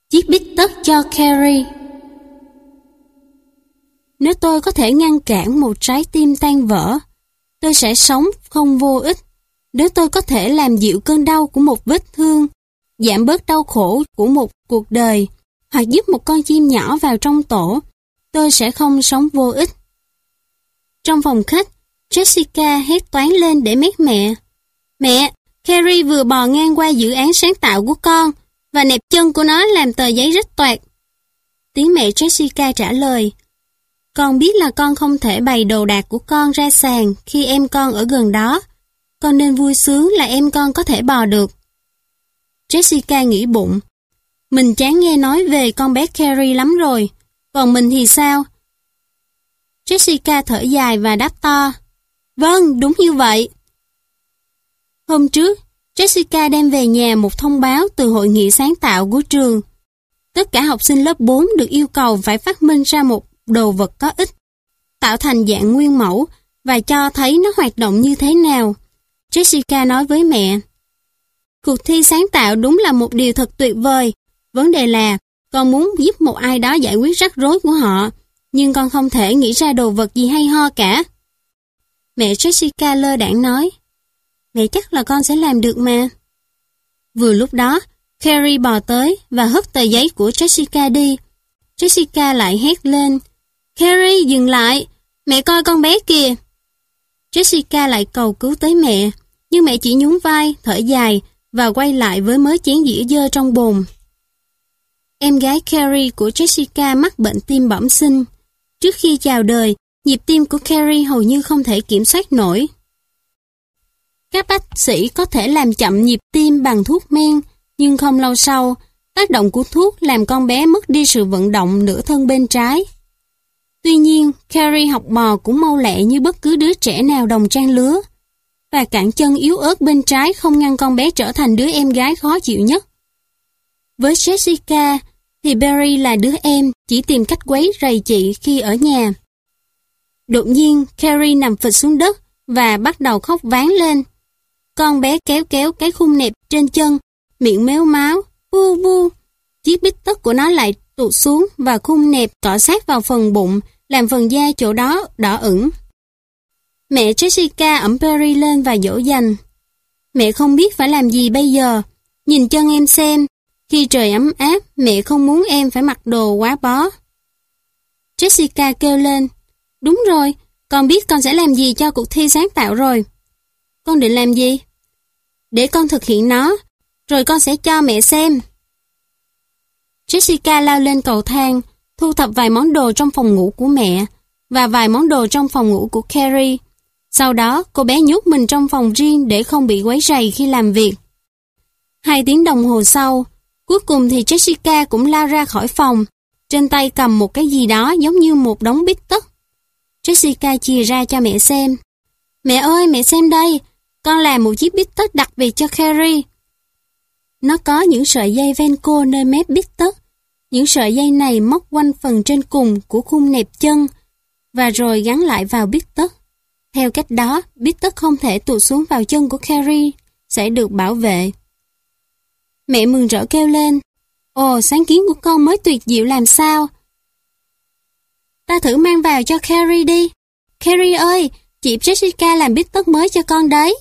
Chiếc bít tất cho Carrie. Nếu tôi có thể ngăn cản một trái tim tan vỡ, tôi sẽ sống không vô ích. Nếu tôi có thể làm dịu cơn đau của một vết thương, giảm bớt đau khổ của một cuộc đời, hoặc giúp một con chim nhỏ vào trong tổ, tôi sẽ không sống vô ích. Trong phòng khách, Jessica hét toáng lên để mét mẹ. Mẹ, Carrie vừa bò ngang qua dự án sáng tạo của con và nẹp chân của nó làm tờ giấy rách toạc. Tiếng mẹ Jessica trả lời. Con biết là con không thể bày đồ đạc của con ra sàn khi em con ở gần đó. Con nên vui sướng là em con có thể bò được. Jessica nghĩ bụng. Mình chán nghe nói về con bé Carrie lắm rồi. Còn mình thì sao? Jessica thở dài và đáp to. Vâng, đúng như vậy. Hôm trước, Jessica đem về nhà một thông báo từ hội nghị sáng tạo của trường. Tất cả học sinh lớp 4 được yêu cầu phải phát minh ra một đồ vật có ích, tạo thành dạng nguyên mẫu và cho thấy nó hoạt động như thế nào. Jessica nói với mẹ. Cuộc thi sáng tạo đúng là một điều thật tuyệt vời. Vấn đề là con muốn giúp một ai đó giải quyết rắc rối của họ, nhưng con không thể nghĩ ra đồ vật gì hay ho cả. Mẹ Jessica lơ đãng nói. Mẹ chắc là con sẽ làm được mà. Vừa lúc đó, Carrie bò tới và hất tờ giấy của Jessica đi. Jessica lại hét lên. Carrie, dừng lại! Mẹ coi con bé kìa! Jessica lại cầu cứu tới mẹ, nhưng mẹ chỉ nhún vai, thở dài và quay lại với mớ chén dĩa dơ trong bồn. Em gái Carrie của Jessica mắc bệnh tim bẩm sinh. Trước khi chào đời, nhịp tim của Carrie hầu như không thể kiểm soát nổi. Các bác sĩ có thể làm chậm nhịp tim bằng thuốc men, nhưng không lâu sau, tác động của thuốc làm con bé mất đi sự vận động nửa thân bên trái. Tuy nhiên, Carrie học bò cũng mau lẹ như bất cứ đứa trẻ nào đồng trang lứa, và cẳng chân yếu ớt bên trái không ngăn con bé trở thành đứa em gái khó chịu nhất. Với Jessica, thì Barry là đứa em chỉ tìm cách quấy rầy chị khi ở nhà. Đột nhiên, Carrie nằm phịch xuống đất và bắt đầu khóc váng lên. Con bé kéo kéo cái khung nẹp trên chân, miệng méo máu, vu vu. Chiếc bít tất của nó lại tụt xuống và khung nẹp cọ sát vào phần bụng, làm phần da chỗ đó đỏ ửng. Mẹ Jessica ẵm Barry lên và dỗ dành. Mẹ không biết phải làm gì bây giờ. Nhìn chân em xem. Khi trời ấm áp, mẹ không muốn em phải mặc đồ quá bó. Jessica kêu lên. Đúng rồi, con biết con sẽ làm gì cho cuộc thi sáng tạo rồi. Con định làm gì? Để con thực hiện nó, rồi con sẽ cho mẹ xem. Jessica lao lên cầu thang, thu thập vài món đồ trong phòng ngủ của mẹ và vài món đồ trong phòng ngủ của Carrie. Sau đó, cô bé nhốt mình trong phòng riêng để không bị quấy rầy khi làm việc. 2 tiếng đồng hồ sau, cuối cùng thì Jessica cũng lao ra khỏi phòng, trên tay cầm một cái gì đó giống như một đống bít tất. Jessica chìa ra cho mẹ xem. Mẹ ơi, mẹ xem đây, con làm một chiếc bít tất đặc biệt cho Carrie. Nó có những sợi dây Venco nơi mép bít tất. Những sợi dây này móc quanh phần trên cùng của khung nẹp chân và rồi gắn lại vào bít tất. Theo cách đó, bít tất không thể tụt xuống vào chân của Carrie, sẽ được bảo vệ. Mẹ mừng rỡ kêu lên. Ồ, sáng kiến của con mới tuyệt diệu làm sao. Ta thử mang vào cho Carrie đi. Carrie ơi, chị Jessica làm bít tất mới cho con đấy.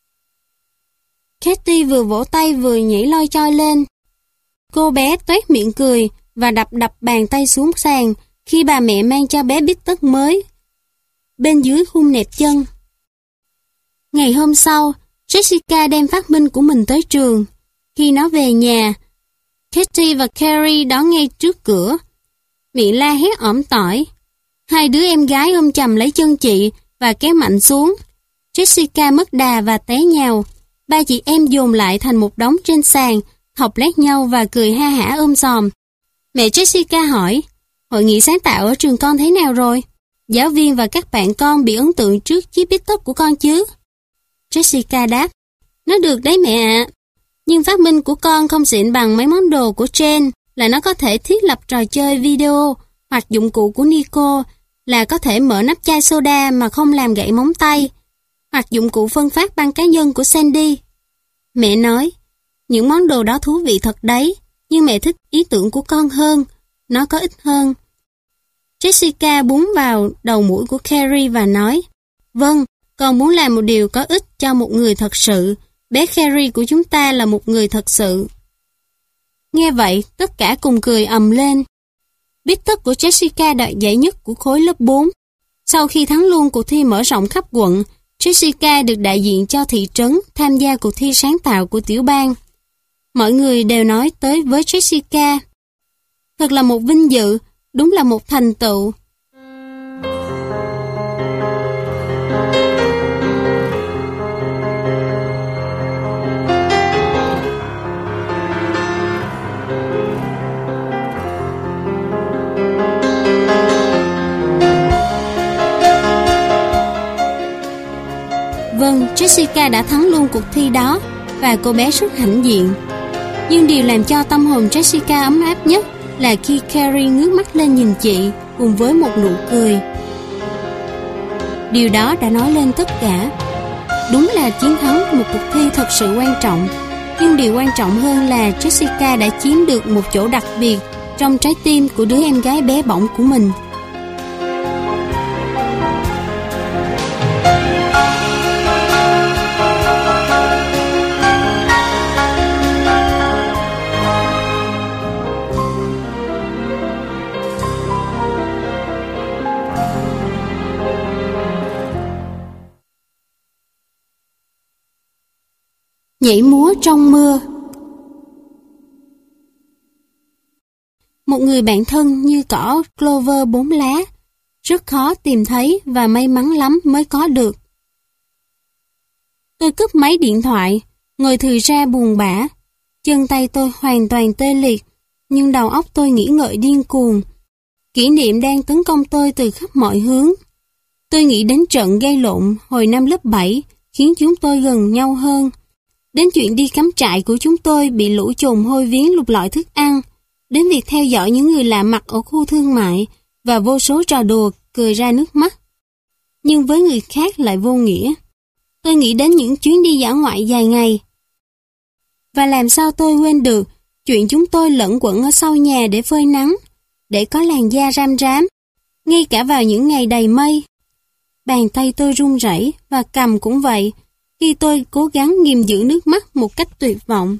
Katie vừa vỗ tay vừa nhảy loi choi lên. Cô bé toét miệng cười và đập bàn tay xuống sàn khi bà mẹ mang cho bé bít tất mới bên dưới khung nẹp chân. Ngày hôm sau, Jessica đem phát minh của mình tới trường. Khi nó về nhà, Katie và Carrie đón ngay trước cửa. Miệng la hét ỏm tỏi. 2 đứa em gái ôm chầm lấy chân chị và kéo mạnh xuống. Jessica mất đà và té nhào. 3 chị em dồn lại thành một đống trên sàn, thọc lét nhau và cười ha hả ôm xòm. Mẹ Jessica hỏi, hội nghị sáng tạo ở trường con thế nào rồi? Giáo viên và các bạn con bị ấn tượng trước chiếc bít tất của con chứ? Jessica đáp, nó được đấy mẹ ạ. Nhưng phát minh của con không xịn bằng mấy món đồ của Jen, là nó có thể thiết lập trò chơi video, hoặc dụng cụ của Nico là có thể mở nắp chai soda mà không làm gãy móng tay, hoặc dụng cụ phân phát băng cá nhân của Sandy. Mẹ nói, những món đồ đó thú vị thật đấy, Nhưng mẹ thích ý tưởng của con hơn, nó có ích hơn. Jessica búng vào đầu mũi của Carrie và nói, vâng, con muốn làm một điều có ích cho một người thật sự. Bé Carrie của chúng ta là một người thật sự. Nghe vậy, tất cả cùng cười ầm lên. Biết tất của Jessica đoạt giải nhất của khối lớp 4. Sau khi thắng luôn cuộc thi mở rộng khắp quận, Jessica được đại diện cho thị trấn tham gia cuộc thi sáng tạo của tiểu bang. Mọi người đều nói tới với Jessica. Thật là một vinh dự, đúng là một thành tựu. Vâng, Jessica đã thắng luôn cuộc thi đó và cô bé rất hãnh diện. Nhưng điều làm cho tâm hồn Jessica ấm áp nhất là khi Carrie ngước mắt lên nhìn chị cùng với một nụ cười. Điều đó đã nói lên tất cả. Đúng là chiến thắng một cuộc thi thật sự quan trọng, nhưng điều quan trọng hơn là Jessica đã chiếm được một chỗ đặc biệt trong trái tim của đứa em gái bé bỏng của mình. Nhảy múa trong mưa. Một người bạn thân như cỏ clover 4 lá, rất khó tìm thấy và may mắn lắm mới có được. Tôi cúp máy điện thoại, ngồi thừ ra buồn bã. Chân tay tôi hoàn toàn tê liệt, nhưng đầu óc tôi nghĩ ngợi điên cuồng. Kỷ niệm đang tấn công tôi từ khắp mọi hướng. Tôi nghĩ đến trận gây lộn hồi năm lớp 7, khiến chúng tôi gần nhau hơn. Đến chuyện đi cắm trại của chúng tôi bị lũ trồn hôi viếng lục lọi thức ăn, đến việc theo dõi những người lạ mặt ở khu thương mại và vô số trò đùa cười ra nước mắt. Nhưng với người khác lại vô nghĩa. Tôi nghĩ đến những chuyến đi dã ngoại dài ngày. Và làm sao tôi quên được chuyện chúng tôi lẩn quẩn ở sau nhà để phơi nắng, để có làn da ram rám, ngay cả vào những ngày đầy mây. Bàn tay tôi run rẩy và cằm cũng vậy, khi tôi cố gắng ghìm giữ nước mắt một cách tuyệt vọng.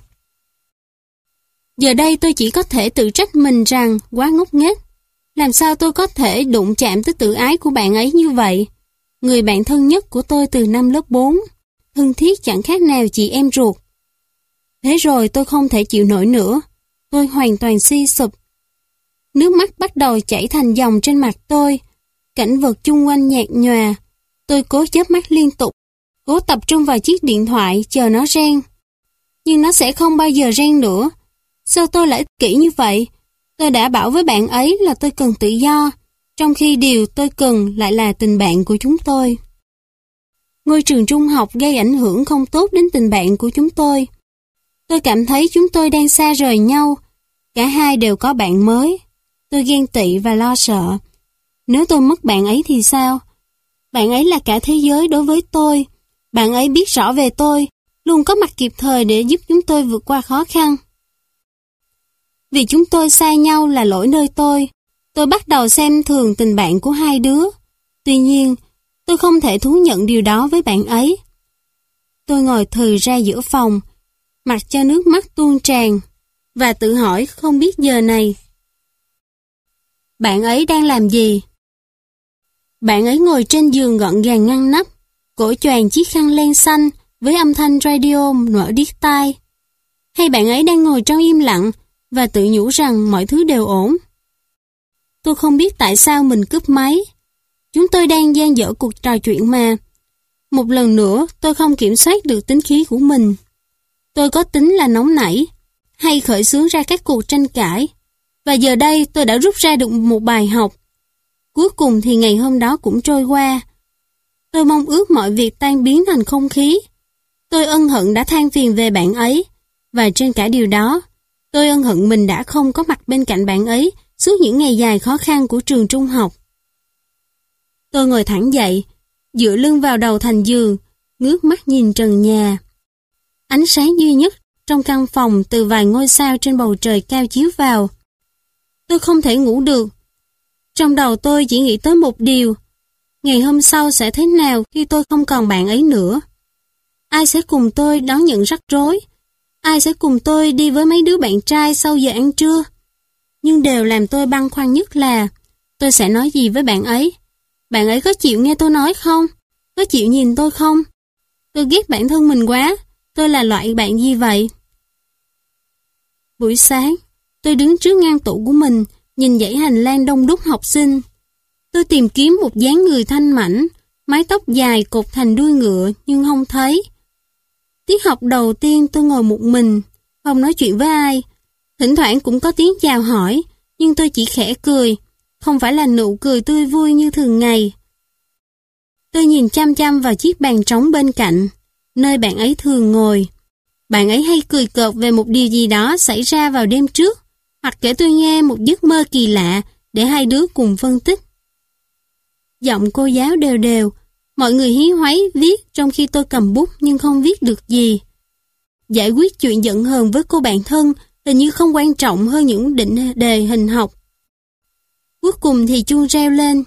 Giờ đây tôi chỉ có thể tự trách mình rằng quá ngốc nghếch. Làm sao tôi có thể đụng chạm tới tự ái của bạn ấy như vậy? Người bạn thân nhất của tôi từ năm lớp 4, thân thiết chẳng khác nào chị em ruột. Thế rồi tôi không thể chịu nổi nữa. Tôi hoàn toàn suy sụp. Nước mắt bắt đầu chảy thành dòng trên mặt tôi. Cảnh vật chung quanh nhạt nhòa. Tôi cố chớp mắt liên tục, cố tập trung vào chiếc điện thoại chờ nó reng. Nhưng nó sẽ không bao giờ reng nữa. Sao tôi lại ích kỷ như vậy? Tôi đã bảo với bạn ấy là tôi cần tự do, trong khi điều tôi cần lại là tình bạn của chúng tôi. Ngôi trường trung học gây ảnh hưởng không tốt đến tình bạn của chúng tôi. Tôi cảm thấy chúng tôi đang xa rời nhau. Cả hai đều có bạn mới. Tôi ghen tị và lo sợ. Nếu tôi mất bạn ấy thì sao? Bạn ấy là cả thế giới đối với tôi. Bạn ấy biết rõ về tôi, luôn có mặt kịp thời để giúp chúng tôi vượt qua khó khăn. Vì chúng tôi xa nhau là lỗi nơi tôi. Tôi bắt đầu xem thường tình bạn của hai đứa. Tuy nhiên, tôi không thể thú nhận điều đó với bạn ấy. Tôi ngồi thừ ra giữa phòng, mặc cho nước mắt tuôn tràn, và tự hỏi không biết giờ này bạn ấy đang làm gì. Bạn ấy ngồi trên giường gọn gàng ngăn nắp, cổ choàng chiếc khăn len xanh với âm thanh radio nổi điếc tai. Hay bạn ấy đang ngồi trong im lặng và tự nhủ rằng mọi thứ đều ổn. Tôi không biết tại sao mình cúp máy. Chúng tôi đang dang dở cuộc trò chuyện mà. Một lần nữa tôi không kiểm soát được tính khí của mình. Tôi có tính là nóng nảy, hay khởi xướng ra các cuộc tranh cãi. Và giờ đây tôi đã rút ra được một bài học. Cuối cùng thì ngày hôm đó cũng trôi qua. Tôi mong ước mọi việc tan biến thành không khí. Tôi ân hận đã than phiền về bạn ấy. Và trên cả điều đó, tôi ân hận mình đã không có mặt bên cạnh bạn ấy suốt những ngày dài khó khăn của trường trung học. Tôi ngồi thẳng dậy, dựa lưng vào đầu thành giường, ngước mắt nhìn trần nhà. Ánh sáng duy nhất trong căn phòng từ vài ngôi sao trên bầu trời cao chiếu vào. Tôi không thể ngủ được. Trong đầu tôi chỉ nghĩ tới một điều. Ngày hôm sau sẽ thế nào khi tôi không còn bạn ấy nữa? Ai sẽ cùng tôi đón nhận rắc rối? Ai sẽ cùng tôi đi với mấy đứa bạn trai sau giờ ăn trưa? Nhưng điều làm tôi băn khoăn nhất là tôi sẽ nói gì với bạn ấy? Bạn ấy có chịu nghe tôi nói không? Có chịu nhìn tôi không? Tôi ghét bản thân mình quá. Tôi là loại bạn gì vậy? Buổi sáng, tôi đứng trước ngăn tủ của mình, nhìn dãy hành lang đông đúc học sinh. Tôi tìm kiếm một dáng người thanh mảnh, mái tóc dài cột thành đuôi ngựa nhưng không thấy. Tiết học đầu tiên tôi ngồi một mình, không nói chuyện với ai. Thỉnh thoảng cũng có tiếng chào hỏi, nhưng tôi chỉ khẽ cười, không phải là nụ cười tươi vui như thường ngày. Tôi nhìn chăm chăm vào chiếc bàn trống bên cạnh, nơi bạn ấy thường ngồi. Bạn ấy hay cười cợt về một điều gì đó xảy ra vào đêm trước, hoặc kể tôi nghe một giấc mơ kỳ lạ để hai đứa cùng phân tích. Giọng cô giáo đều đều, mọi người hí hoáy viết trong khi tôi cầm bút nhưng không viết được gì. Giải quyết chuyện giận hờn với cô bạn thân hình như không quan trọng hơn những định đề hình học. Cuối cùng thì chuông reo lên.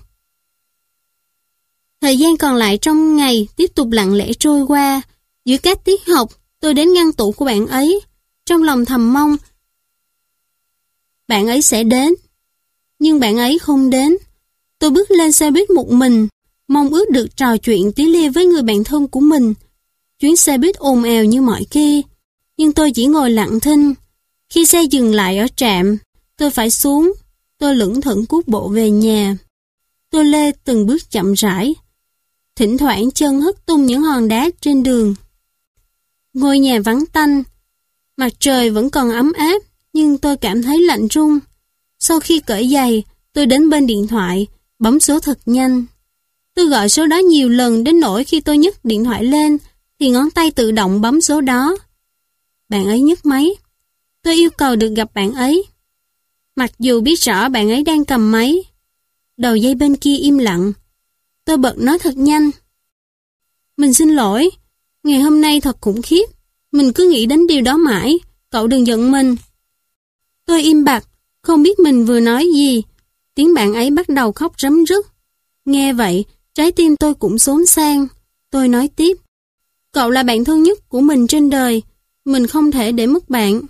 Thời gian còn lại trong ngày tiếp tục lặng lẽ trôi qua. Giữa các tiết học, tôi đến ngăn tủ của bạn ấy, trong lòng thầm mong bạn ấy sẽ đến. Nhưng bạn ấy không đến. Tôi bước lên xe buýt một mình, mong ước được trò chuyện tí lia với người bạn thân của mình. Chuyến xe buýt ồn ào như mọi khi, nhưng tôi chỉ ngồi lặng thinh. Khi xe dừng lại ở trạm, tôi phải xuống. Tôi lững thững cuốc bộ về nhà. Tôi lê từng bước chậm rãi. Thỉnh thoảng chân hất tung những hòn đá trên đường. Ngôi nhà vắng tanh. Mặt trời vẫn còn ấm áp, nhưng tôi cảm thấy lạnh run. Sau khi cởi giày, tôi đến bên điện thoại, bấm số thật nhanh. Tôi gọi số đó nhiều lần đến nỗi khi tôi nhấc điện thoại lên, thì ngón tay tự động bấm số đó. Bạn ấy nhấc máy. Tôi yêu cầu được gặp bạn ấy. Mặc dù biết rõ bạn ấy đang cầm máy. Đầu dây bên kia im lặng. Tôi bật nói thật nhanh. Mình xin lỗi. Ngày hôm nay thật khủng khiếp. Mình cứ nghĩ đến điều đó mãi. Cậu đừng giận mình. Tôi im bặt, không biết mình vừa nói gì. Tiếng bạn ấy bắt đầu khóc rấm rứt. Nghe vậy, trái tim tôi cũng xốn sang. Tôi nói tiếp. Cậu là bạn thân nhất của mình trên đời. Mình không thể để mất bạn.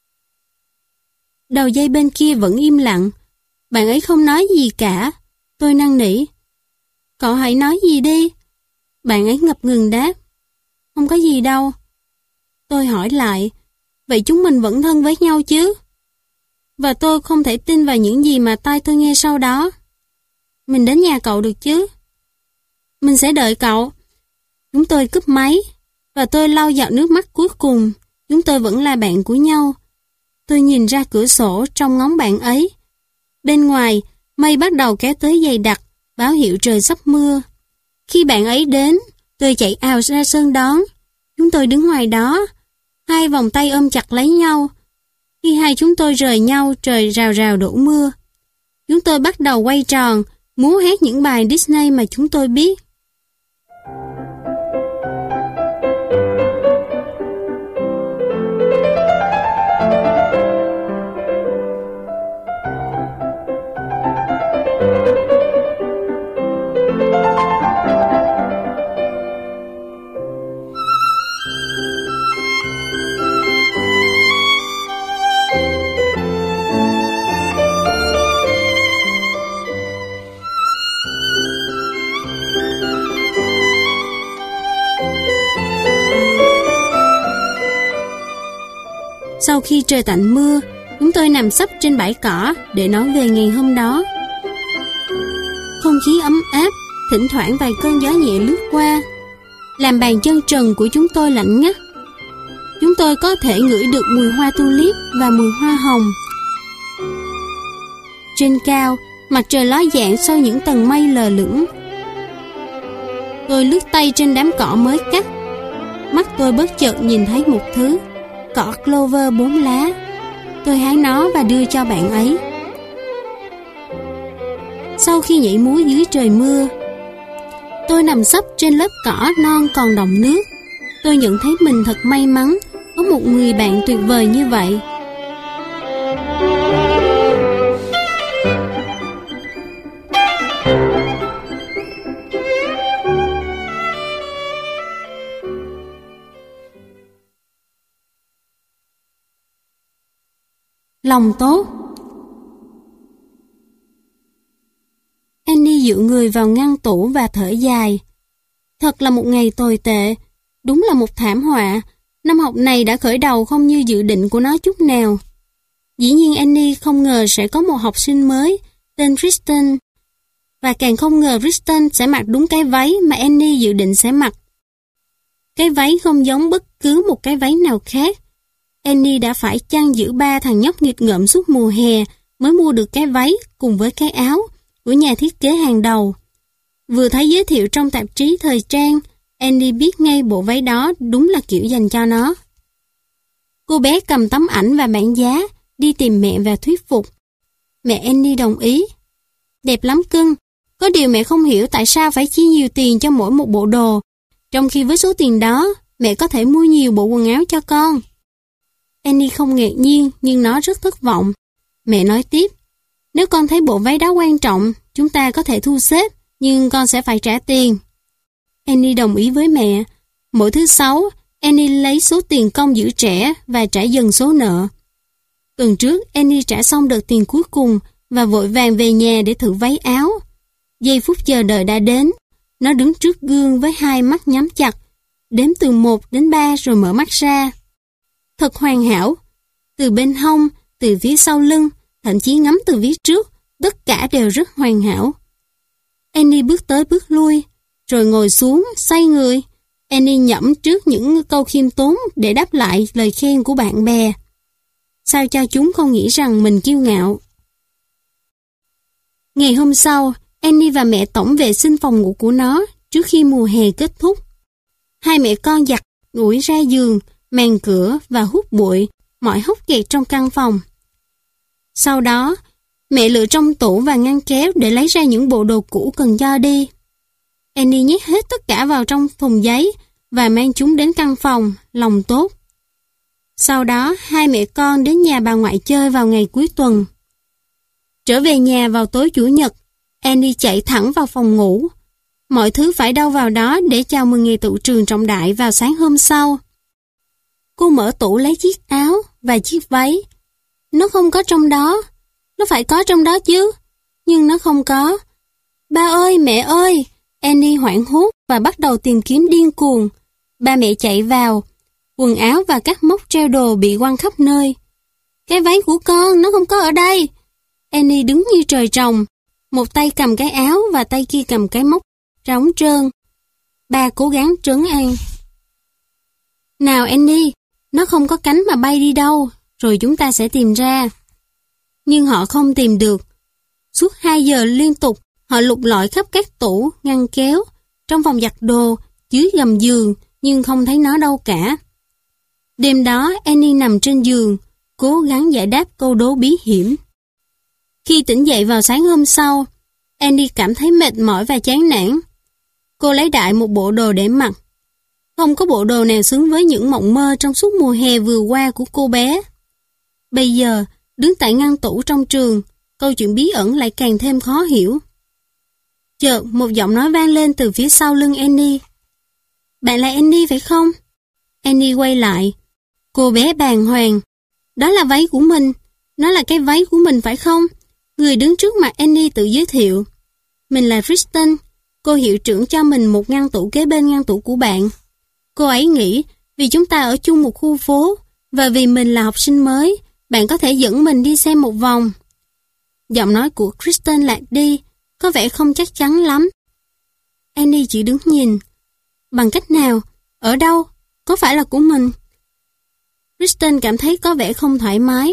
Đầu dây bên kia vẫn im lặng. Bạn ấy không nói gì cả. Tôi năn nỉ. Cậu hãy nói gì đi. Bạn ấy ngập ngừng đáp. Không có gì đâu. Tôi hỏi lại. Vậy chúng mình vẫn thân với nhau chứ? Và tôi không thể tin vào những gì mà tai tôi nghe sau đó. Mình đến nhà cậu được chứ? Mình sẽ đợi cậu. Chúng tôi cúp máy. Và tôi lau giọt nước mắt cuối cùng. Chúng tôi vẫn là bạn của nhau. Tôi nhìn ra cửa sổ trong ngóng bạn ấy. Bên ngoài, mây bắt đầu kéo tới dày đặc, báo hiệu trời sắp mưa. Khi bạn ấy đến, tôi chạy ào ra sân đón. Chúng tôi đứng ngoài đó, hai vòng tay ôm chặt lấy nhau. Khi hai chúng tôi rời nhau, trời rào rào đổ mưa. Chúng tôi bắt đầu quay tròn, múa hát những bài Disney mà chúng tôi biết. Sau khi trời tạnh mưa, chúng tôi nằm sấp trên bãi cỏ để nói về ngày hôm đó. Không khí ấm áp, thỉnh thoảng vài cơn gió nhẹ lướt qua, làm bàn chân trần của chúng tôi lạnh ngắt. Chúng tôi có thể ngửi được mùi hoa tulip và mùi hoa hồng. Trên cao, mặt trời ló dạng sau những tầng mây lờ lững. Tôi lướt tay trên đám cỏ mới cắt. Mắt tôi bất chợt nhìn thấy một thứ. Cỏ clover 4 lá. Tôi hái nó và đưa cho bạn ấy. Sau khi nhảy múa dưới trời mưa, tôi nằm sấp trên lớp cỏ non còn đọng nước. Tôi nhận thấy mình thật may mắn có một người bạn tuyệt vời như vậy. Lòng tốt. Annie dựa người vào ngăn tủ và thở dài. Thật là một ngày tồi tệ, đúng là một thảm họa. Năm học này đã khởi đầu không như dự định của nó chút nào. Dĩ nhiên Annie không ngờ sẽ có một học sinh mới tên Kristen, và càng không ngờ Kristen sẽ mặc đúng cái váy mà Annie dự định sẽ mặc. Cái váy không giống bất cứ một cái váy nào khác. Annie đã phải chăn giữ 3 thằng nhóc nghịch ngợm suốt mùa hè mới mua được cái váy cùng với cái áo của nhà thiết kế hàng đầu. Vừa thấy giới thiệu trong tạp chí thời trang, Annie biết ngay bộ váy đó đúng là kiểu dành cho nó. Cô bé cầm tấm ảnh và bảng giá, đi tìm mẹ và thuyết phục. Mẹ Annie đồng ý. Đẹp lắm cưng, có điều mẹ không hiểu tại sao phải chi nhiều tiền cho mỗi một bộ đồ, trong khi với số tiền đó, mẹ có thể mua nhiều bộ quần áo cho con. Annie không ngạc nhiên nhưng nó rất thất vọng. Mẹ nói tiếp, nếu con thấy bộ váy đó quan trọng, chúng ta có thể thu xếp, nhưng con sẽ phải trả tiền. Annie đồng ý với mẹ. Mỗi thứ Sáu, Annie lấy số tiền công giữ trẻ và trả dần số nợ. Tuần trước, Annie trả xong đợt tiền cuối cùng và vội vàng về nhà để thử váy áo. Giây phút chờ đợi đã đến. Nó đứng trước gương với hai mắt nhắm chặt, đếm từ 1 đến 3 rồi mở mắt ra. Thật hoàn hảo. Từ bên hông, từ phía sau lưng, thậm chí ngắm từ phía trước, tất cả đều rất hoàn hảo. Annie bước tới bước lui, rồi ngồi xuống, xoay người. Annie nhẩm trước những câu khiêm tốn để đáp lại lời khen của bạn bè. Sao cho chúng không nghĩ rằng mình kiêu ngạo. Ngày hôm sau, Annie và mẹ tổng vệ sinh phòng ngủ của nó trước khi mùa hè kết thúc. Hai mẹ con giặt ủi ra giường, màn cửa và hút bụi, mọi hốc kẹt trong căn phòng. Sau đó, mẹ lựa trong tủ và ngăn kéo để lấy ra những bộ đồ cũ cần cho đi. Annie nhét hết tất cả vào trong thùng giấy và mang chúng đến căn phòng, lòng tốt. Sau đó, hai mẹ con đến nhà bà ngoại chơi vào ngày cuối tuần. Trở về nhà vào tối Chủ nhật, Annie chạy thẳng vào phòng ngủ. Mọi thứ phải đâu vào đó để chào mừng ngày tựu trường trọng đại vào sáng hôm sau. Cô mở tủ lấy chiếc áo và chiếc váy. Nó không có trong đó. Nó phải có trong đó chứ. Nhưng nó không có. Ba ơi, mẹ ơi! Annie hoảng hốt và bắt đầu tìm kiếm điên cuồng. Ba mẹ chạy vào. Quần áo và các móc treo đồ bị quăng khắp nơi. Cái váy của con, nó không có ở đây. Annie đứng như trời trồng. Một tay cầm cái áo và tay kia cầm cái móc trống trơn. Ba cố gắng trấn an. Nào Annie, nó không có cánh mà bay đi đâu, rồi chúng ta sẽ tìm ra. Nhưng họ không tìm được. Suốt 2 giờ liên tục, họ lục lọi khắp các tủ, ngăn kéo, trong phòng giặt đồ, dưới gầm giường, nhưng không thấy nó đâu cả. Đêm đó, Annie nằm trên giường, cố gắng giải đáp câu đố bí hiểm. Khi tỉnh dậy vào sáng hôm sau, Annie cảm thấy mệt mỏi và chán nản. Cô lấy đại một bộ đồ để mặc. Không có bộ đồ nào xứng với những mộng mơ trong suốt mùa hè vừa qua của cô bé. Bây giờ, đứng tại ngăn tủ trong trường, câu chuyện bí ẩn lại càng thêm khó hiểu. Chợt, một giọng nói vang lên từ phía sau lưng Annie. Bạn là Annie phải không? Annie quay lại. Cô bé bàng hoàng. Đó là váy của mình. Nó là cái váy của mình phải không? Người đứng trước mặt Annie tự giới thiệu. Mình là Kristen. Cô hiệu trưởng cho mình một ngăn tủ kế bên ngăn tủ của bạn. Cô ấy nghĩ vì chúng ta ở chung một khu phố và vì mình là học sinh mới, bạn có thể dẫn mình đi xem một vòng. Giọng nói của Kristen lạc đi, có vẻ không chắc chắn lắm. Annie chỉ đứng nhìn. Bằng cách nào? Ở đâu? Có phải là của mình? Kristen cảm thấy có vẻ không thoải mái.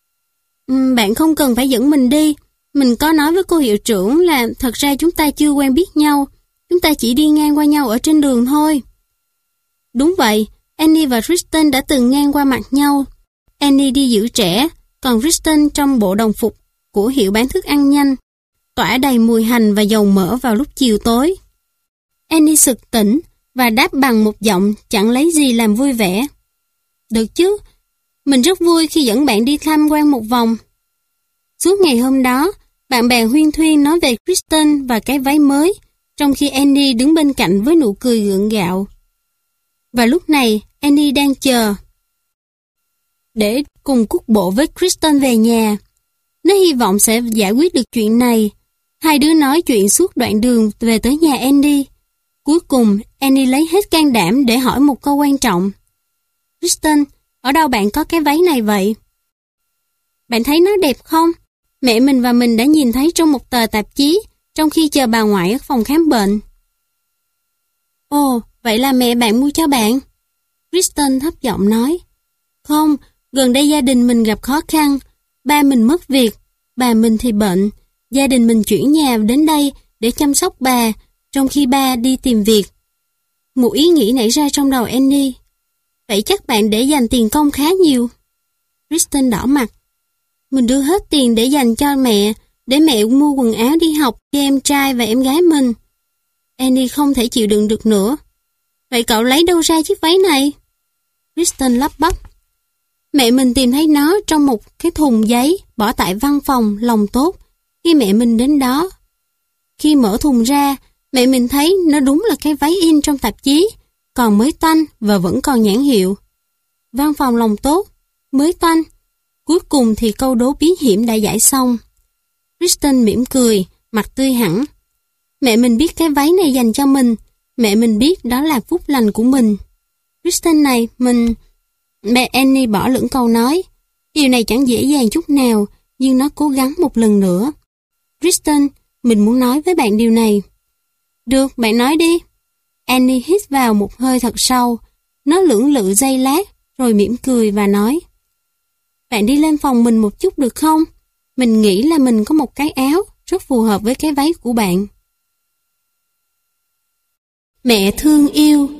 Bạn không cần phải dẫn mình đi. Mình có nói với cô hiệu trưởng là thật ra chúng ta chưa quen biết nhau. Chúng ta chỉ đi ngang qua nhau ở trên đường thôi. Đúng vậy, Annie và Kristen đã từng ngang qua mặt nhau. Annie đi giữ trẻ, còn Kristen trong bộ đồng phục của hiệu bán thức ăn nhanh, tỏa đầy mùi hành và dầu mỡ vào lúc chiều tối. Annie sực tỉnh và đáp bằng một giọng chẳng lấy gì làm vui vẻ. Được chứ, mình rất vui khi dẫn bạn đi tham quan một vòng. Suốt ngày hôm đó, bạn bè huyên thuyên nói về Kristen và cái váy mới, trong khi Annie đứng bên cạnh với nụ cười gượng gạo. Và lúc này, Annie đang chờ để cùng cuốc bộ với Kristen về nhà. Nó hy vọng sẽ giải quyết được chuyện này. Hai đứa nói chuyện suốt đoạn đường về tới nhà Annie. Cuối cùng, Annie lấy hết can đảm để hỏi một câu quan trọng. Kristen, ở đâu bạn có cái váy này vậy? Bạn thấy nó đẹp không? Mẹ mình và mình đã nhìn thấy trong một tờ tạp chí trong khi chờ bà ngoại ở phòng khám bệnh. Ồ, vậy là mẹ bạn mua cho bạn? Kristen thấp giọng nói. Không, gần đây gia đình mình gặp khó khăn. Ba mình mất việc, bà mình thì bệnh. Gia đình mình chuyển nhà đến đây để chăm sóc bà, trong khi ba đi tìm việc. Một ý nghĩ nảy ra trong đầu Annie. Vậy chắc bạn để dành tiền công khá nhiều. Kristen đỏ mặt. Mình đưa hết tiền để dành cho mẹ, để mẹ mua quần áo đi học cho em trai và em gái mình. Annie không thể chịu đựng được nữa. Vậy cậu lấy đâu ra chiếc váy này? Kristen lắp bắp. Mẹ mình tìm thấy nó trong một cái thùng giấy bỏ tại văn phòng Lòng Tốt khi mẹ mình đến đó. Khi mở thùng ra, mẹ mình thấy nó đúng là cái váy in trong tạp chí, còn mới toanh và vẫn còn nhãn hiệu. Văn phòng Lòng Tốt, mới toanh. Cuối cùng thì câu đố bí hiểm đã giải xong. Kristen mỉm cười, mặt tươi hẳn. Mẹ mình biết cái váy này dành cho mình. Mẹ mình biết đó là phúc lành của mình. Kristen này, mình... Mẹ Annie bỏ lửng câu nói. Điều này chẳng dễ dàng chút nào, nhưng nó cố gắng một lần nữa. Kristen, mình muốn nói với bạn điều này. Được, bạn nói đi. Annie hít vào một hơi thật sâu. Nó lưỡng lự giây lát, rồi mỉm cười và nói. Bạn đi lên phòng mình một chút được không? Mình nghĩ là mình có một cái áo rất phù hợp với cái váy của bạn. Mẹ thương yêu.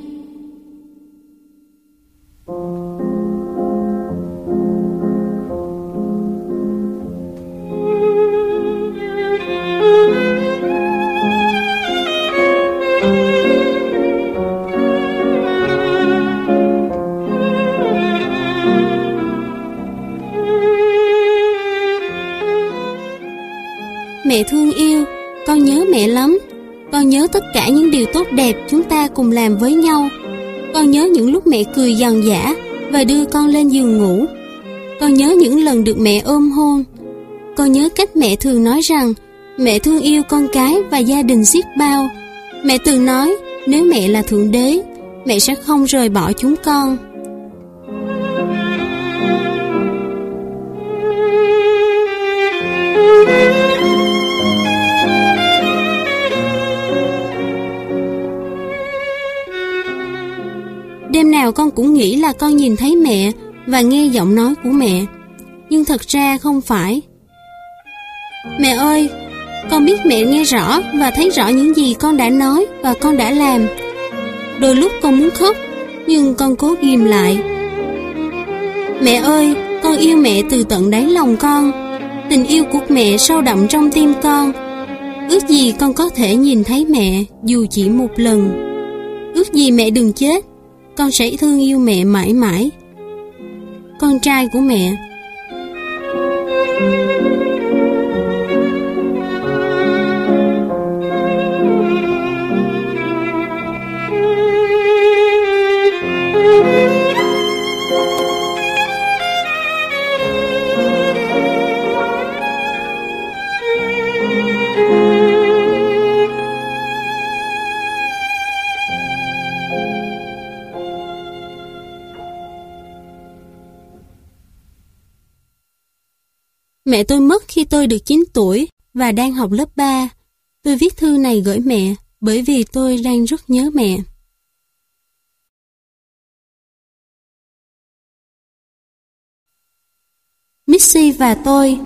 Mẹ thương yêu, con nhớ mẹ lắm. Con nhớ tất cả những điều tốt đẹp chúng ta cùng làm với nhau. Con nhớ những lúc mẹ cười giòn giã và đưa con lên giường ngủ. Con nhớ những lần được mẹ ôm hôn. Con nhớ cách mẹ thường nói rằng mẹ thương yêu con cái và gia đình xiết bao. Mẹ từng nói nếu mẹ là Thượng Đế, mẹ sẽ không rời bỏ chúng con. Đêm nào con cũng nghĩ là con nhìn thấy mẹ và nghe giọng nói của mẹ. Nhưng thật ra không phải. Mẹ ơi, con biết mẹ nghe rõ và thấy rõ những gì con đã nói và con đã làm. Đôi lúc con muốn khóc, nhưng con cố ghìm lại. Mẹ ơi, con yêu mẹ từ tận đáy lòng con. Tình yêu của mẹ sâu đậm trong tim con. Ước gì con có thể nhìn thấy mẹ dù chỉ một lần. Ước gì mẹ đừng chết. Con sẽ thương yêu mẹ mãi mãi. Con trai của mẹ. Mẹ tôi mất khi tôi được 9 tuổi và đang học lớp 3. Tôi viết thư này gửi mẹ bởi vì tôi đang rất nhớ mẹ. Missy và tôi.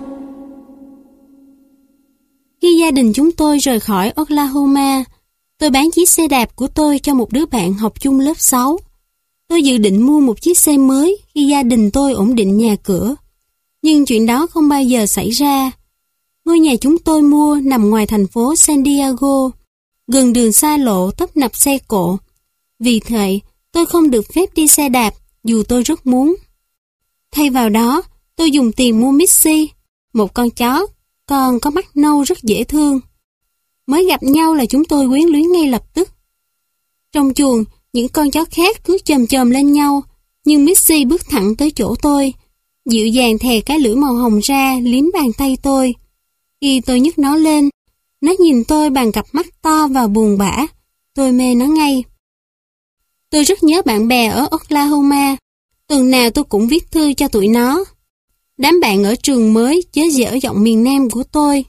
Khi gia đình chúng tôi rời khỏi Oklahoma, tôi bán chiếc xe đạp của tôi cho một đứa bạn học chung lớp 6. Tôi dự định mua một chiếc xe mới khi gia đình tôi ổn định nhà cửa. Nhưng chuyện đó không bao giờ xảy ra. Ngôi nhà chúng tôi mua nằm ngoài thành phố San Diego, gần đường xa lộ tấp nập xe cộ. Vì vậy, tôi không được phép đi xe đạp dù tôi rất muốn. Thay vào đó, tôi dùng tiền mua Missy, một con chó, con có mắt nâu rất dễ thương. Mới gặp nhau là chúng tôi quyến luyến ngay lập tức. Trong chuồng, những con chó khác cứ chồm chồm lên nhau, nhưng Missy bước thẳng tới chỗ tôi, dịu dàng thè cái lưỡi màu hồng ra liếm bàn tay tôi. Khi tôi nhấc nó lên, nó nhìn tôi bằng cặp mắt to và buồn bã. Tôi mê nó ngay. Tôi rất nhớ bạn bè ở Oklahoma. Tuần nào tôi cũng viết thư cho tụi nó. Đám bạn ở trường mới chế giễu giọng miền Nam của tôi.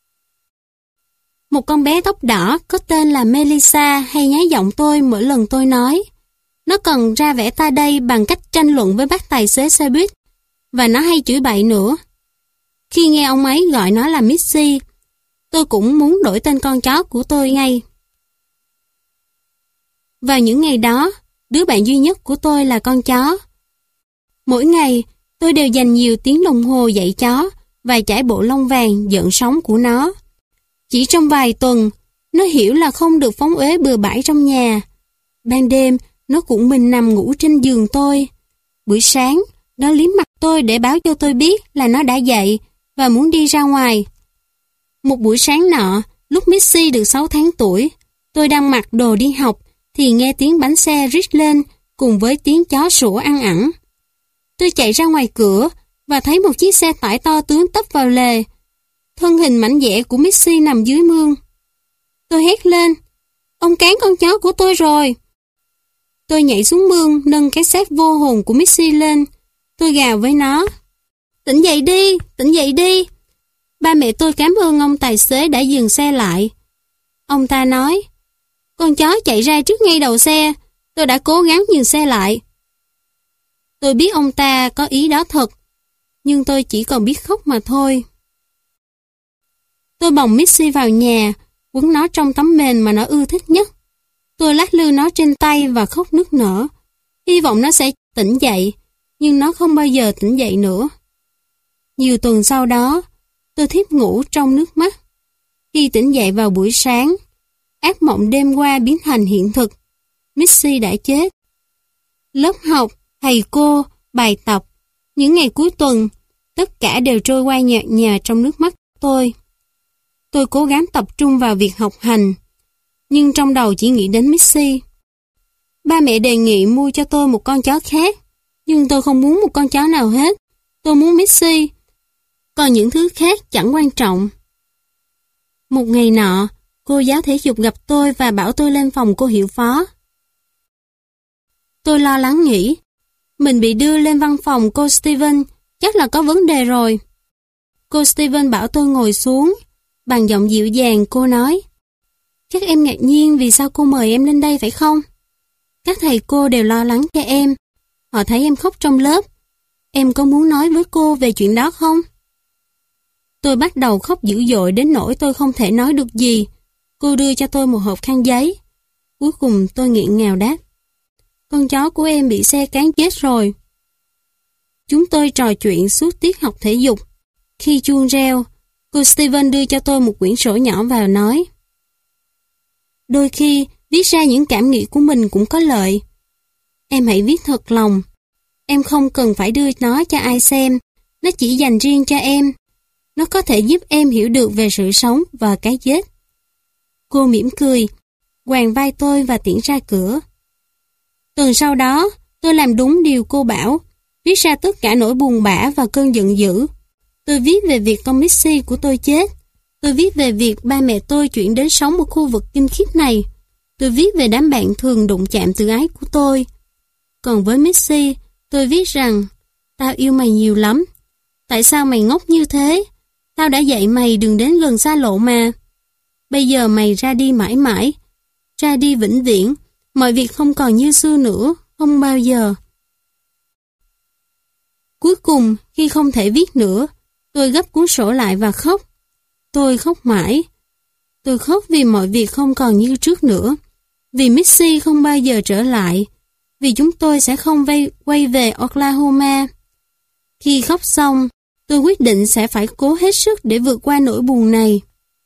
Một con bé tóc đỏ có tên là Melissa hay nhái giọng tôi mỗi lần tôi nói. Nó còn ra vẻ ta đây bằng cách tranh luận với bác tài xế xe buýt. Và nó hay chửi bậy nữa. Khi nghe ông ấy gọi nó là Missy, tôi cũng muốn đổi tên con chó của tôi ngay. Vào những ngày đó, đứa bạn duy nhất của tôi là con chó. Mỗi ngày, tôi đều dành nhiều tiếng đồng hồ dạy chó và chải bộ lông vàng giận sóng của nó. Chỉ trong vài tuần, nó hiểu là không được phóng uế bừa bãi trong nhà. Ban đêm, nó cũng mình nằm ngủ trên giường tôi. Buổi sáng, nó liếm mặt tôi để báo cho tôi biết là nó đã dậy và muốn đi ra ngoài. Một buổi sáng nọ, lúc Missy được 6 tháng tuổi, tôi đang mặc đồ đi học thì nghe tiếng bánh xe rít lên cùng với tiếng chó sủa ăn ẳng. Tôi chạy ra ngoài cửa và thấy một chiếc xe tải to tướng tấp vào lề. Thân hình mảnh dẻ của Missy nằm dưới mương. Tôi hét lên, ông cán con chó của tôi rồi. Tôi nhảy xuống mương nâng cái xác vô hồn của Missy lên. Tôi gào với nó, tỉnh dậy đi, tỉnh dậy đi. Ba mẹ tôi cảm ơn ông tài xế đã dừng xe lại. Ông ta nói, con chó chạy ra trước ngay đầu xe, tôi đã cố gắng dừng xe lại. Tôi biết ông ta có ý đó thật, nhưng tôi chỉ còn biết khóc mà thôi. Tôi bồng Missy vào nhà, quấn nó trong tấm mền mà nó ưa thích nhất. Tôi lắc lư nó trên tay và khóc nức nở, hy vọng nó sẽ tỉnh dậy, nhưng nó không bao giờ tỉnh dậy nữa. Nhiều tuần sau đó, tôi thiếp ngủ trong nước mắt. Khi tỉnh dậy vào buổi sáng, ác mộng đêm qua biến thành hiện thực. Missy đã chết. Lớp học, thầy cô, bài tập, những ngày cuối tuần, tất cả đều trôi qua nhạt nhòa trong nước mắt tôi. Tôi cố gắng tập trung vào việc học hành, nhưng trong đầu chỉ nghĩ đến Missy. Ba mẹ đề nghị mua cho tôi một con chó khác, nhưng tôi không muốn một con chó nào hết. Tôi muốn Missy. Còn những thứ khác chẳng quan trọng. Một ngày nọ, cô giáo thể dục gặp tôi và bảo tôi lên phòng cô hiệu phó. Tôi lo lắng nghĩ, mình bị đưa lên văn phòng cô Steven, chắc là có vấn đề rồi. Cô Steven bảo tôi ngồi xuống. Bằng giọng dịu dàng cô nói, chắc em ngạc nhiên vì sao cô mời em lên đây phải không? Các thầy cô đều lo lắng cho em. Họ thấy em khóc trong lớp. Em có muốn nói với cô về chuyện đó không? Tôi bắt đầu khóc dữ dội đến nỗi tôi không thể nói được gì. Cô đưa cho tôi một hộp khăn giấy. Cuối cùng tôi nghẹn ngào đáp, con chó của em bị xe cán chết rồi. Chúng tôi trò chuyện suốt tiết học thể dục. Khi chuông reo, cô Steven đưa cho tôi một quyển sổ nhỏ và nói, đôi khi viết ra những cảm nghĩ của mình cũng có lợi. Em hãy viết thật lòng. Em không cần phải đưa nó cho ai xem. Nó chỉ dành riêng cho em. Nó có thể giúp em hiểu được về sự sống và cái chết. Cô mỉm cười, quàng vai tôi và tiễn ra cửa. Tuần sau đó, tôi làm đúng điều cô bảo, viết ra tất cả nỗi buồn bã và cơn giận dữ. Tôi viết về việc con Missy của tôi chết. Tôi viết về việc ba mẹ tôi chuyển đến sống ở khu vực kinh khiếp này. Tôi viết về đám bạn thường đụng chạm tự ái của tôi. Còn với Missy, tôi viết rằng, tao yêu mày nhiều lắm. Tại sao mày ngốc như thế? Tao đã dạy mày đừng đến gần xa lộ mà. Bây giờ mày ra đi mãi mãi, ra đi vĩnh viễn. Mọi việc không còn như xưa nữa, không bao giờ. Cuối cùng, khi không thể viết nữa, tôi gấp cuốn sổ lại và khóc. Tôi khóc mãi. Tôi khóc vì mọi việc không còn như trước nữa. Vì Missy không bao giờ trở lại. Vì chúng tôi sẽ không quay về Oklahoma. Khi khóc xong, tôi quyết định sẽ phải cố hết sức để vượt qua nỗi buồn này.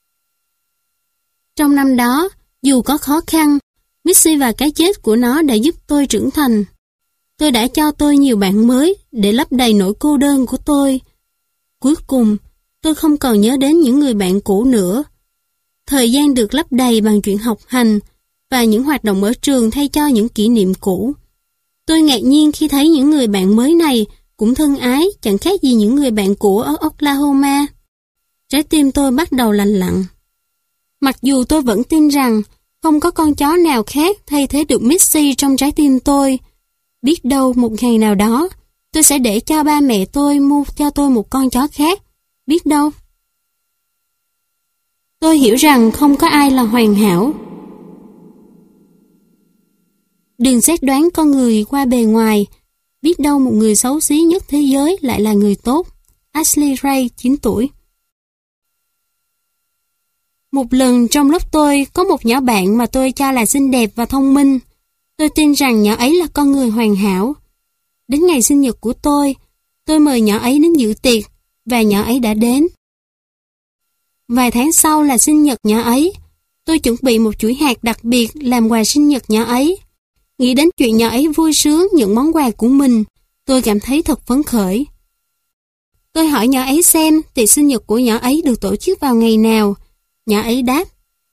Trong năm đó, dù có khó khăn, Missy và cái chết của nó đã giúp tôi trưởng thành. Tôi đã cho tôi nhiều bạn mới để lấp đầy nỗi cô đơn của tôi. Cuối cùng, tôi không còn nhớ đến những người bạn cũ nữa. Thời gian được lấp đầy bằng chuyện học hành và những hoạt động ở trường thay cho những kỷ niệm cũ. Tôi ngạc nhiên khi thấy những người bạn mới này cũng thân ái, chẳng khác gì những người bạn cũ ở Oklahoma. Trái tim tôi bắt đầu lành lặn. Mặc dù tôi vẫn tin rằng không có con chó nào khác thay thế được Missy trong trái tim tôi. Biết đâu một ngày nào đó, tôi sẽ để cho ba mẹ tôi mua cho tôi một con chó khác. Biết đâu. Tôi hiểu rằng không có ai là hoàn hảo. Đừng xét đoán con người qua bề ngoài. Biết đâu một người xấu xí nhất thế giới lại là người tốt. Ashley Ray, 9 tuổi. Một lần trong lớp tôi có một nhỏ bạn mà tôi cho là xinh đẹp và thông minh. Tôi tin rằng nhỏ ấy là con người hoàn hảo. Đến ngày sinh nhật của tôi mời nhỏ ấy đến dự tiệc và nhỏ ấy đã đến. Vài tháng sau là sinh nhật nhỏ ấy. Tôi chuẩn bị một chuỗi hạt đặc biệt làm quà sinh nhật nhỏ ấy. Nghĩ đến chuyện nhỏ ấy vui sướng nhận món quà của mình, tôi cảm thấy thật phấn khởi. Tôi hỏi nhỏ ấy xem tiệc sinh nhật của nhỏ ấy được tổ chức vào ngày nào. Nhỏ ấy đáp: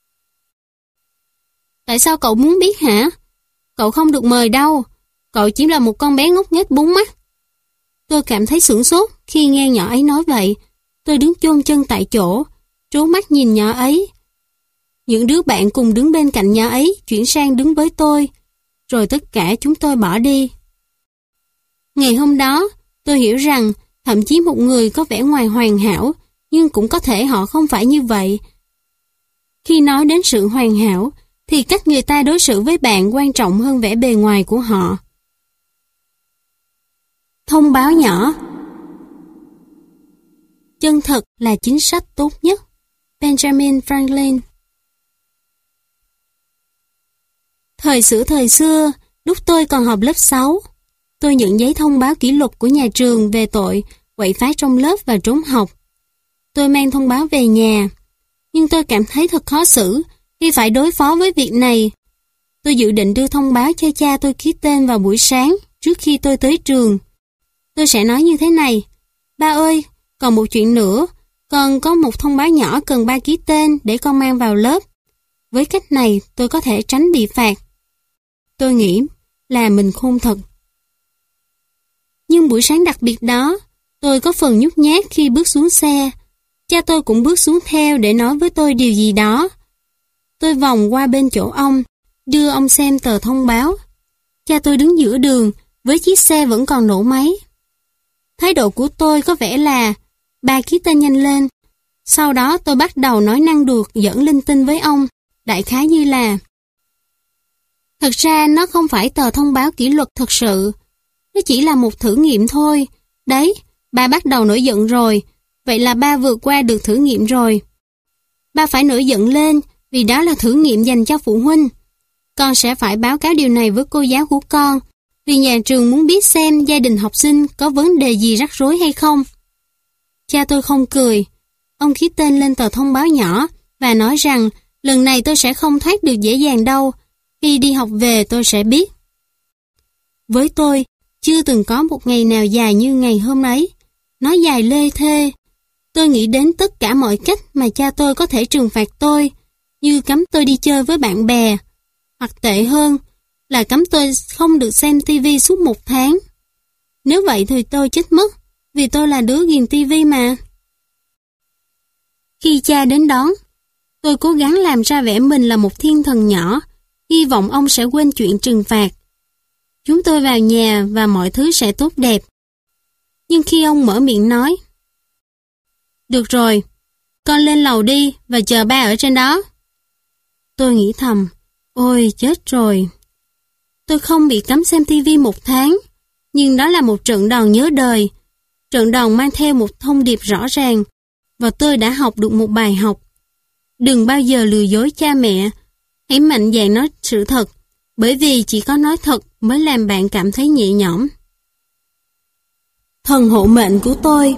Tại sao cậu muốn biết hả? Cậu không được mời đâu. Cậu chỉ là một con bé ngốc nghếch bốn mắt. Tôi cảm thấy sửng sốt khi nghe nhỏ ấy nói vậy. Tôi đứng chôn chân tại chỗ, trố mắt nhìn nhỏ ấy. Những đứa bạn cùng đứng bên cạnh nhỏ ấy chuyển sang đứng với tôi. Rồi tất cả chúng tôi bỏ đi. Ngày hôm đó, tôi hiểu rằng thậm chí một người có vẻ ngoài hoàn hảo, nhưng cũng có thể họ không phải như vậy. Khi nói đến sự hoàn hảo, thì cách người ta đối xử với bạn quan trọng hơn vẻ bề ngoài của họ. Thông báo nhỏ. Chân thật là chính sách tốt nhất. Benjamin Franklin. Thời xưa, lúc tôi còn học lớp 6, tôi nhận giấy thông báo kỷ luật của nhà trường về tội quậy phá trong lớp và trốn học. Tôi mang thông báo về nhà, nhưng tôi cảm thấy thật khó xử khi phải đối phó với việc này. Tôi dự định đưa thông báo cho cha tôi ký tên vào buổi sáng trước khi tôi tới trường. Tôi sẽ nói như thế này: Ba ơi, còn một chuyện nữa, con có một thông báo nhỏ cần ba ký tên để con mang vào lớp. Với cách này tôi có thể tránh bị phạt. Tôi nghĩ là mình khôn thật. Nhưng buổi sáng đặc biệt đó, tôi có phần nhút nhát khi bước xuống xe. Cha tôi cũng bước xuống theo để nói với tôi điều gì đó. Tôi vòng qua bên chỗ ông, đưa ông xem tờ thông báo. Cha tôi đứng giữa đường, với chiếc xe vẫn còn nổ máy. Thái độ của tôi có vẻ là: Ba ký tên nhanh lên. Sau đó tôi bắt đầu nói năng đùa giỡn linh tinh với ông, đại khái như là: Thật ra nó không phải tờ thông báo kỷ luật thật sự. Nó chỉ là một thử nghiệm thôi. Đấy, ba bắt đầu nổi giận rồi. Vậy là ba vượt qua được thử nghiệm rồi. Ba phải nổi giận lên vì đó là thử nghiệm dành cho phụ huynh. Con sẽ phải báo cáo điều này với cô giáo của con, vì nhà trường muốn biết xem gia đình học sinh có vấn đề gì rắc rối hay không. Cha tôi không cười. Ông ký tên lên tờ thông báo nhỏ và nói rằng lần này tôi sẽ không thoát được dễ dàng đâu. Khi đi học về tôi sẽ biết. Với tôi, chưa từng có một ngày nào dài như ngày hôm ấy. Nó dài lê thê. Tôi nghĩ đến tất cả mọi cách mà cha tôi có thể trừng phạt tôi, như cấm tôi đi chơi với bạn bè, hoặc tệ hơn là cấm tôi không được xem tivi suốt 1 tháng. Nếu vậy thì tôi chết mất, vì tôi là đứa ghiền tivi mà. Khi cha đến đón, tôi cố gắng làm ra vẻ mình là một thiên thần nhỏ, hy vọng ông sẽ quên chuyện trừng phạt. Chúng tôi vào nhà và mọi thứ sẽ tốt đẹp. Nhưng khi ông mở miệng nói: Được rồi, con lên lầu đi và chờ ba ở trên đó. Tôi nghĩ thầm: Ôi chết rồi. Tôi không bị cấm xem tivi 1 tháng, nhưng đó là một trận đòn nhớ đời. Trận đòn mang theo một thông điệp rõ ràng, và tôi đã học được một bài học. Đừng bao giờ lừa dối cha mẹ. Hãy mạnh dạn nói sự thật, bởi vì chỉ có nói thật mới làm bạn cảm thấy nhẹ nhõm. Thần hộ mệnh của tôi.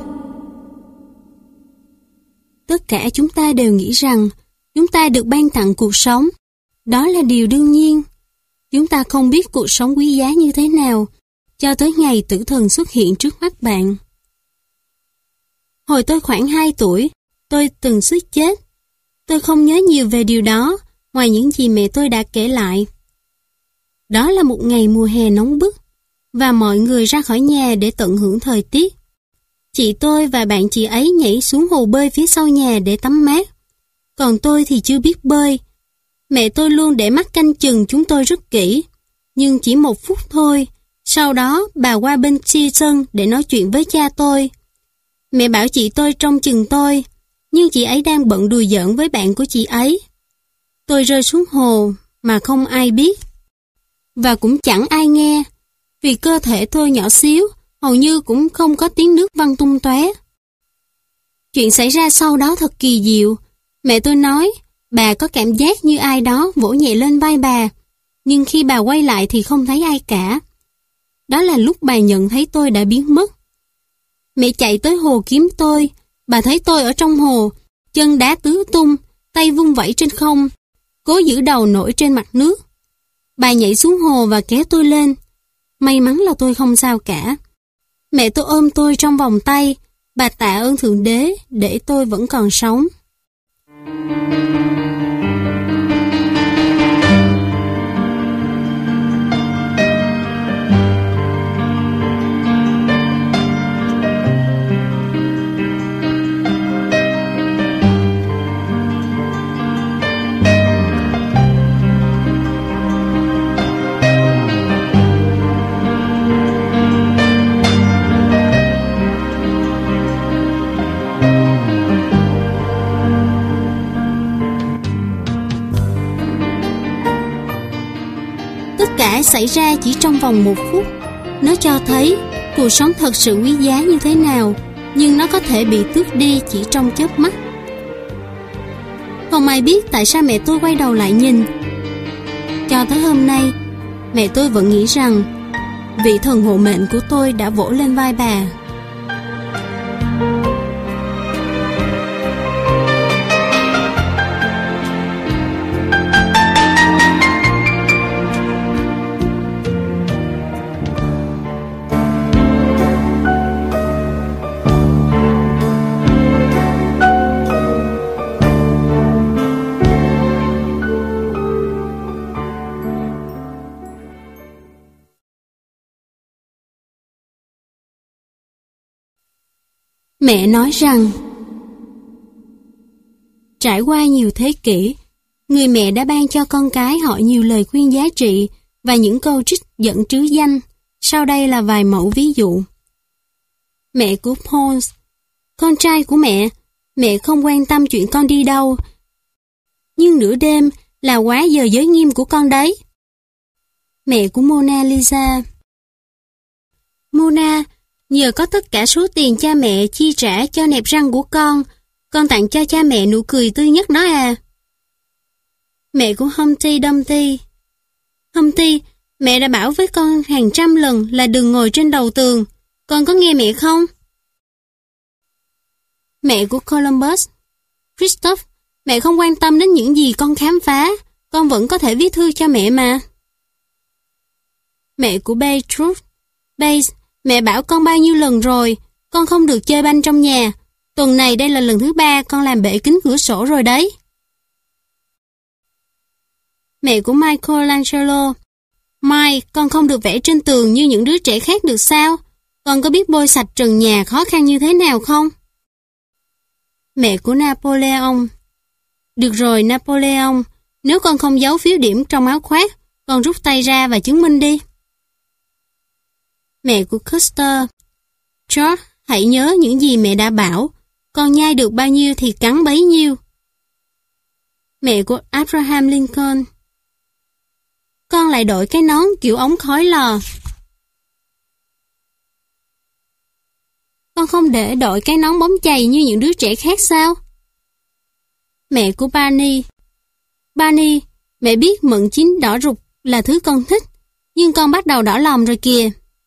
Tất cả chúng ta đều nghĩ rằng chúng ta được ban tặng cuộc sống. Đó là điều đương nhiên. Chúng ta không biết cuộc sống quý giá như thế nào, cho tới ngày tử thần xuất hiện trước mắt bạn. Hồi tôi khoảng 2 tuổi, tôi từng suýt chết. Tôi không nhớ nhiều về điều đó, ngoài những gì mẹ tôi đã kể lại. Đó là một ngày mùa hè nóng bức, và mọi người ra khỏi nhà để tận hưởng thời tiết. Chị tôi và bạn chị ấy nhảy xuống hồ bơi phía sau nhà để tắm mát. Còn tôi thì chưa biết bơi. Mẹ tôi luôn để mắt canh chừng chúng tôi rất kỹ. Nhưng chỉ 1 phút thôi. Sau đó bà qua bên kia sân để nói chuyện với cha tôi. Mẹ bảo chị tôi trông chừng tôi, nhưng chị ấy đang bận đùa giỡn với bạn của chị ấy. Tôi rơi xuống hồ mà không ai biết. Và cũng chẳng ai nghe, vì cơ thể tôi nhỏ xíu, hầu như cũng không có tiếng nước văng tung tóe. Chuyện xảy ra sau đó thật kỳ diệu. Mẹ tôi nói, bà có cảm giác như ai đó vỗ nhẹ lên vai bà, nhưng khi bà quay lại thì không thấy ai cả. Đó là lúc bà nhận thấy tôi đã biến mất. Mẹ chạy tới hồ kiếm tôi, bà thấy tôi ở trong hồ, chân đá tứ tung, tay vung vẩy trên không, cố giữ đầu nổi trên mặt nước. Bà nhảy xuống hồ và kéo tôi lên. May mắn là tôi không sao cả. Mẹ tôi ôm tôi trong vòng tay, bà tạ ơn Thượng Đế để tôi vẫn còn sống. Tất cả xảy ra chỉ trong vòng 1 phút. Nó cho thấy cuộc sống thật sự quý giá như thế nào, nhưng nó có thể bị tước đi chỉ trong chớp mắt. Không ai biết tại sao mẹ tôi quay đầu lại nhìn. Cho tới hôm nay, mẹ tôi vẫn nghĩ rằng vị thần hộ mệnh của tôi đã vỗ lên vai bà. Mẹ nói rằng, trải qua nhiều thế kỷ, người mẹ đã ban cho con cái họ nhiều lời khuyên giá trị và những câu trích dẫn trứ danh. Sau đây là vài mẫu ví dụ. Mẹ của Paul: con trai của mẹ không quan tâm chuyện con đi đâu, nhưng nửa đêm là quá giờ giới nghiêm của con đấy. Mẹ của Mona Lisa: Mona, nhờ có tất cả số tiền cha mẹ chi trả cho nẹp răng của con tặng cho cha mẹ nụ cười tươi nhất đó à. Mẹ của Humpty Dumpty: Humpty, mẹ đã bảo với con hàng trăm lần là đừng ngồi trên đầu tường, con có nghe mẹ không? Mẹ của Columbus: Christophe, mẹ không quan tâm đến những gì con khám phá, con vẫn có thể viết thư cho mẹ mà. Mẹ của Beatrice: Bates, mẹ bảo con bao nhiêu lần rồi, con không được chơi banh trong nhà. Tuần này đây là lần thứ 3 con làm bể kính cửa sổ rồi đấy. Mẹ của Michelangelo: Mike, con không được vẽ trên tường như những đứa trẻ khác được sao? Con có biết bôi sạch trần nhà khó khăn như thế nào không? Mẹ của Napoleon: Được rồi Napoleon, nếu con không giấu phiếu điểm trong áo khoác, con rút tay ra và chứng minh đi. Mẹ của Custer: George, hãy nhớ những gì mẹ đã bảo, con nhai được bao nhiêu thì cắn bấy nhiêu. Mẹ của Abraham Lincoln: Con lại đội cái nón kiểu ống khói lò. Con không để đội cái nón bóng chày như những đứa trẻ khác sao? Mẹ của Barney: Barney, mẹ biết mận chín đỏ rực là thứ con thích, nhưng con bắt đầu đỏ lòng rồi kìa.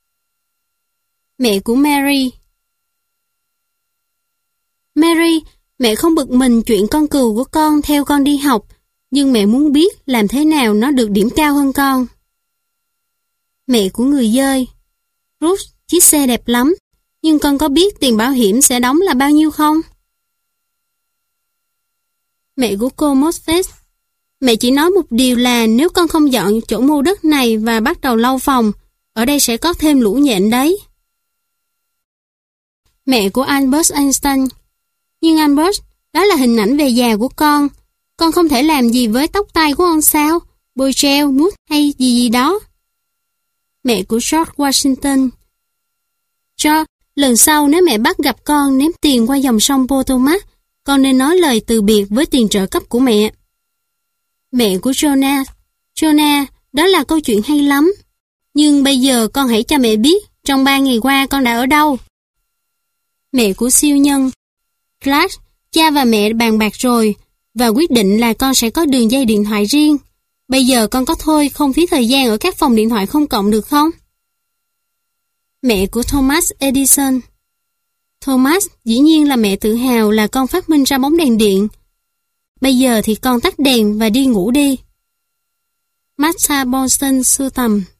Mẹ của Mary: Mary, mẹ không bực mình chuyện con cừu của con theo con đi học, nhưng mẹ muốn biết làm thế nào nó được điểm cao hơn con. Mẹ của người dơi: Ruth, chiếc xe đẹp lắm, nhưng con có biết tiền bảo hiểm sẽ đóng là bao nhiêu không? Mẹ của cô Moses: mẹ chỉ nói một điều là nếu con không dọn chỗ mua đất này và bắt đầu lau phòng, ở đây sẽ có thêm lũ nhện đấy. Mẹ của Albert Einstein: nhưng Albert, đó là hình ảnh về già của con không thể làm gì với tóc tai của con sao? Bôi gel, mousse hay gì đó. Mẹ của George Washington: George, lần sau nếu mẹ bắt gặp con ném tiền qua dòng sông Potomac, con nên nói lời từ biệt với tiền trợ cấp của mẹ. Mẹ của Jonah: Jonah, đó là câu chuyện hay lắm. Nhưng bây giờ con hãy cho mẹ biết trong 3 ngày qua con đã ở đâu. Mẹ của siêu nhân: Clark, cha và mẹ bàn bạc rồi và quyết định là con sẽ có đường dây điện thoại riêng. Bây giờ con có thôi không phí thời gian ở các phòng điện thoại công cộng được không? Mẹ của Thomas Edison: Thomas, dĩ nhiên là mẹ tự hào là con phát minh ra bóng đèn điện. Bây giờ thì con tắt đèn và đi ngủ đi. Martha Bonson sưu tầm.